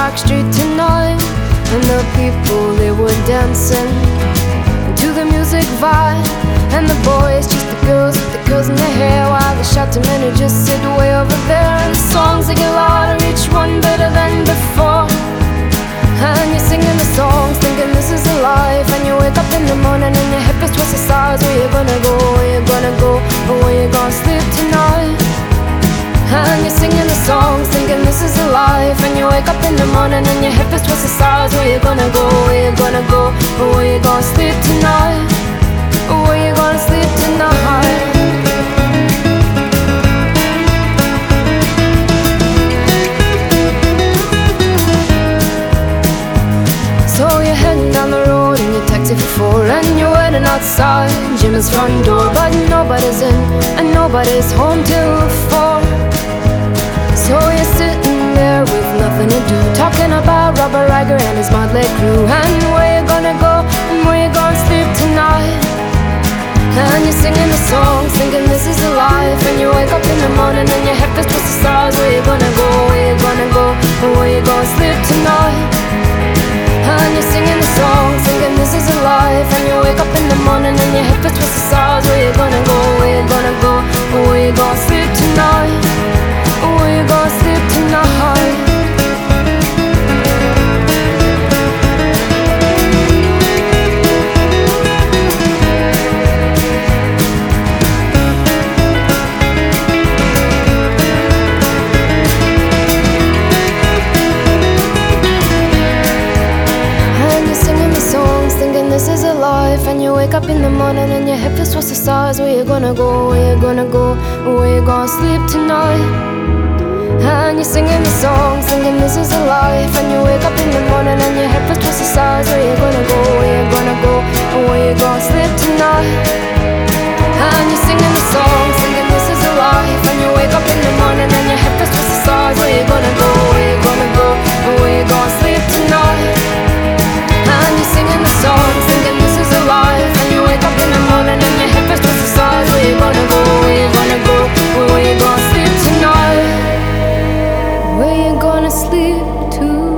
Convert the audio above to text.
Park Street tonight, and the people, they were dancing to the music vibe. And the boys chased the girls with the curls in their hair, while the shouting men who just sit way over there. And the songs, they get louder, each one better than before. And you're singing the songs, thinking this is a life. And you wake up in the morning and your hip is twisted sides. Where you gonna go, where you gonna go, or where you gonna sleep tonight? And you're singing the songs, thinking this is a life. And you wake up in the morning and your hip is twisted sides. Where you gonna go, where you gonna go, or where you gonna sleep tonight? Or where you gonna sleep tonight? So you're heading down the road in your taxi for 4, and you're waiting outside Jim's front door, but nobody's in and nobody's home till 4. So you're sitting there with nothing to do, talking about Robert Riger and his motley crew, and where you gonna go and where you gonna sleep tonight. And you're singing the songs, thinking this is a life. And you wake up in the morning and your head is twisted stars. Where you gonna go, where you gonna go, and where you gonna sleep tonight? And you're singing the songs, thinking this is a life. And you wake up in the morning and your hip is twisted stars. Where you gonna go, where you gonna go, or where you gonna sleep tonight? Or where you gonna sleep tonight? This is a life. And you wake up in the morning and your hip is towards the stars. Where you gonna go, where you gonna go, where you gonna sleep tonight? And you're singing the songs, thinking this is a life. And you wake up in the morning and your hip is towards the stars. Where you gonna go, where you gonna go, where you gonna sleep tonight? And you're singing the songs, thinking this is a life. And you wake up in the morning and your hip is towards the stars. Where you gonna go, where you gonna go, where you gonna sleep tonight? And you're singing the songs, thinking this is a life. And you wake up in the morning and your hip is twisted stars. Where you gonna go, where you gonna go, where you gonna sleep tonight? Where you gonna sleep tonight?